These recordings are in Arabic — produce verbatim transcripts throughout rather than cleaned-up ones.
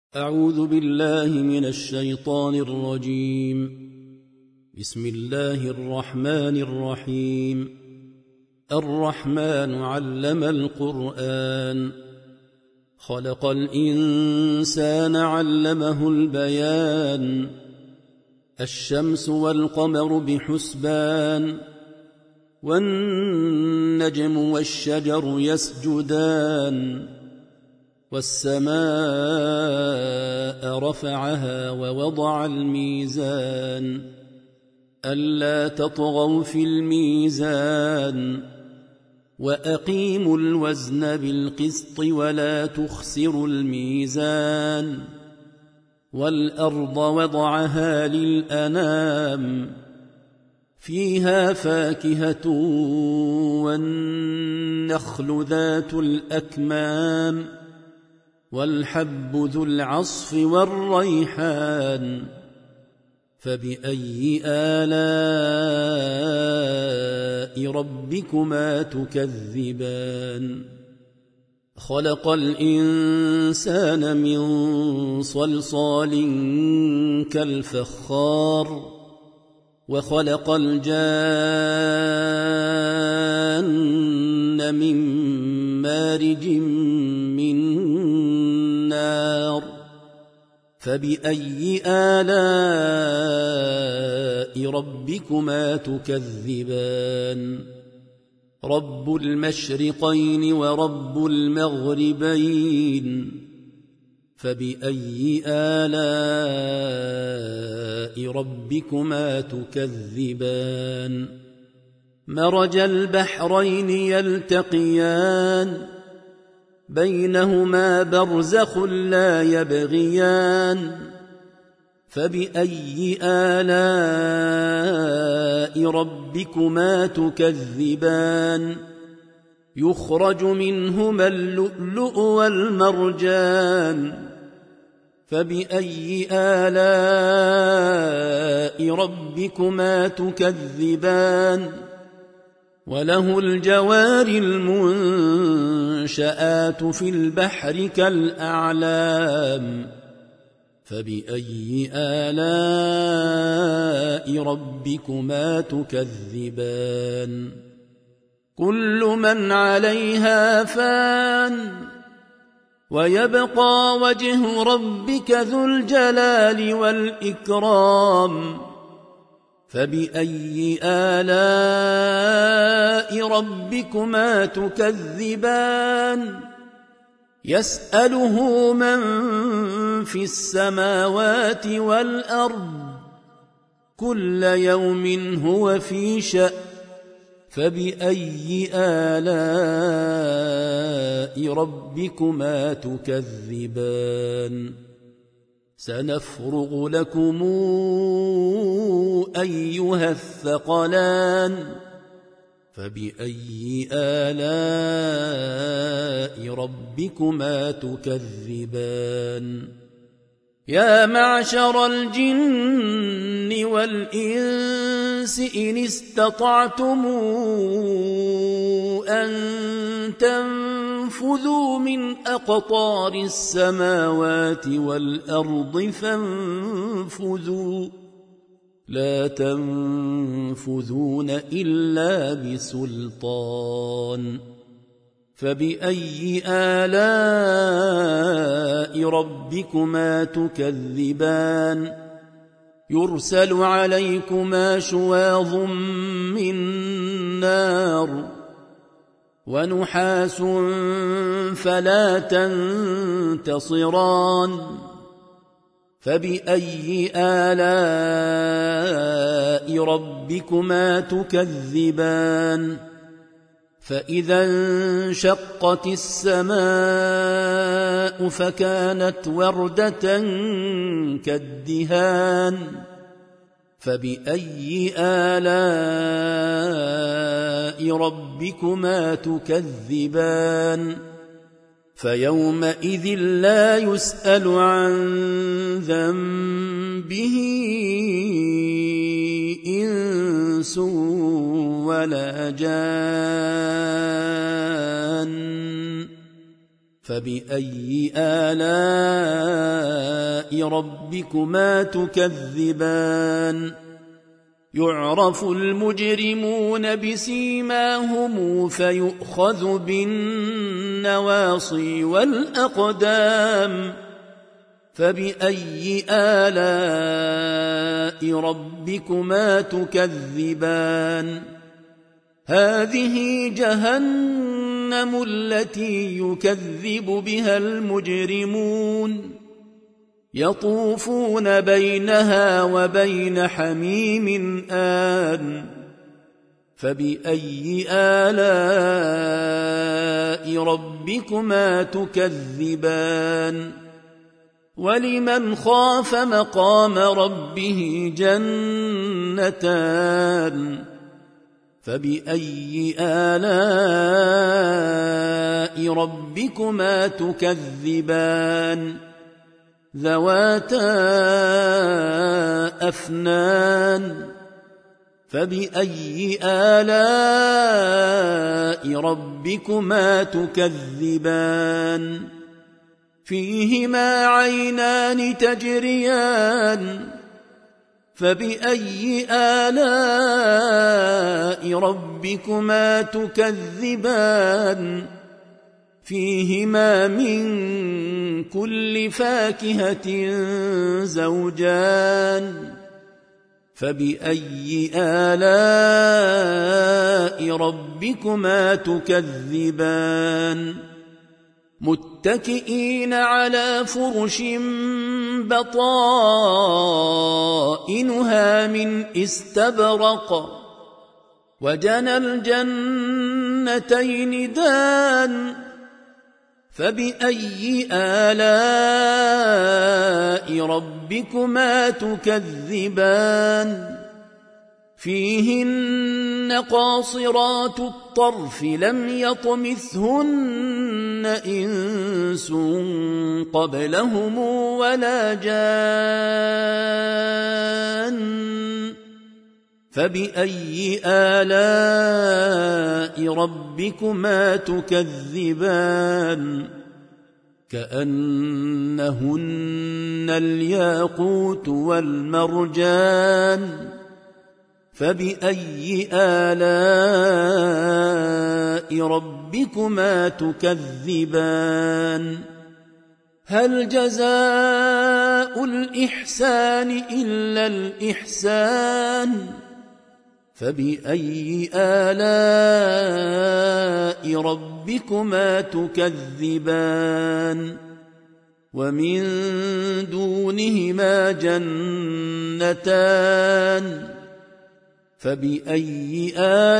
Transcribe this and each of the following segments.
أعوذ بالله من الشيطان الرجيم. بسم الله الرحمن الرحيم. الرحمن علم القرآن، خلق الإنسان علمه البيان. الشمس والقمر بحسبان، والنجم والشجر يسجدان. والسماء رفعها ووضع الميزان، ألا تطغوا في الميزان، وأقيموا الوزن بالقسط ولا تخسروا الميزان. والأرض وضعها للأنام، فيها فاكهة والنخل ذات الأكمام، والحب ذو العصف والريحان. فبأي آلاء ربكما تكذبان؟ خلق الإنسان من صلصال كالفخار، وخلق الجان من مارج من نار. فبأي آلاء ربكما تكذبان؟ رب المشرقين ورب المغربين. فبأي آلاء ربكما تكذبان؟ مرج البحرين يلتقيان، بينهما برزخ لا يبغيان. فبأي آلاء ربكما تكذبان؟ يخرج منهما اللؤلؤ والمرجان. فبأي آلاء ربكما تكذبان؟ وله الجوار المنشآت في البحر كالأعلام. فبأي آلاء ربكما تكذبان؟ كل من عليها فان، ويبقى وجه ربك ذو الجلال والإكرام. فبأي آلاء ربكما تكذبان؟ يسأله من في السماوات والأرض، كل يوم هو في شأن. فبأي آلاء ربكما تكذبان؟ سنفرغ لكم أيها الثقلان. فبأي آلاء ربكما تكذبان؟ يا معشر الجن والإنس إن استطعتم أن تنفذوا من أقطار السماوات والأرض فانفذوا، لا تنفذون إلا بسلطان. فبأي آلاء ربكما تكذبان؟ يرسل عليكما شواظ من نار، ونحاس فلا تنتصران. فبأي آلاء ربكما تكذبان؟ فإذا انشقت السماء فكانت وردة كالدهان. فبأي آلاء ربكما تكذبان؟ فيومئذ لا يسأل عن ذنبه إنس ولا جان. فبأي آلاء ربكما تكذبان يعرف المجرمون بسيماهم فيؤخذ بالنواصي والأقدام فبأي آلاء ربكما تكذبان هذه جهنم التي يكذب بها المجرمون يطوفون بينها وبين حميم آن فبأي آلاء ربكما تكذبان ولمن خاف مقام ربه جنتان فبأي آلاء ربكما تكذبان ذواتا أفنان فبأي آلاء ربكما تكذبان فيهما عينان تجريان فبأي آلاء ربكما تكذبان فيهما من كل فاكهة زوجان فبأي آلاء ربكما تكذبان متكئين على فرش بطائنها من استبرق وجنى الجنتين دان فبأي آلاء ربكما تكذبان فيهن قاصرات الطرف لم يطمثهن إنس قبلهم ولا جان فبأي آلاء ربكما تكذبان كأنهن الياقوت والمرجان فبأي آلاء ربكما تكذبان هل جزاء الإحسان إلا الإحسان فبأي آلاء ربكما تكذبان ومن دونهما جنتان فبأي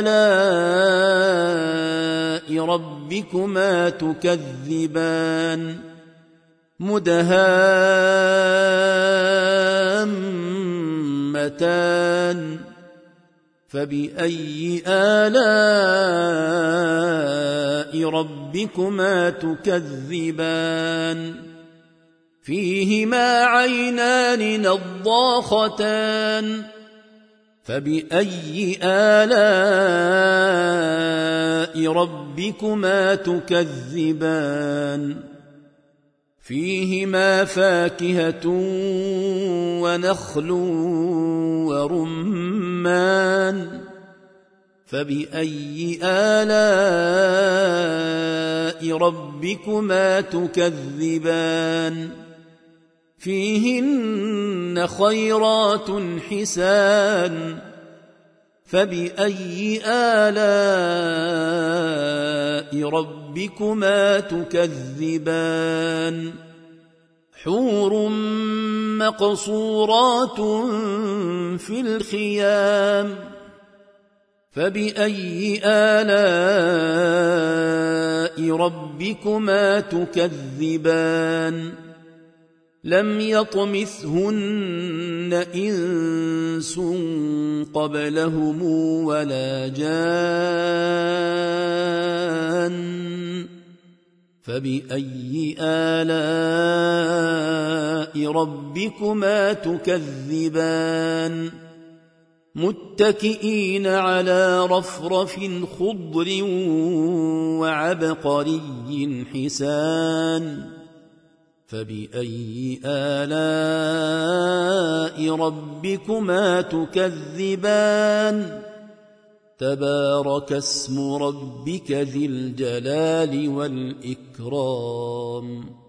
آلاء ربكما تكذبان مدهامتان فبأي آلاء ربكما تكذبان فيهما عينان نضاختان فبأي آلاء ربكما تكذبان فيهما فاكهة ونخل ورمان فبأي آلاء ربكما تكذبان فيهن خيرات حسان فبأي آلاء ربكما تكذبان حور مقصورات في الخيام فبأي آلاء ربكما تكذبان لم يطمثهن إنس قبلهم ولا جان فبأي آلاء ربكما تكذبان متكئين على رفرف خضر وعبقري حسان فبأي آلاء ربكما تكذبان تبارك اسم ربك ذي الجلال والإكرام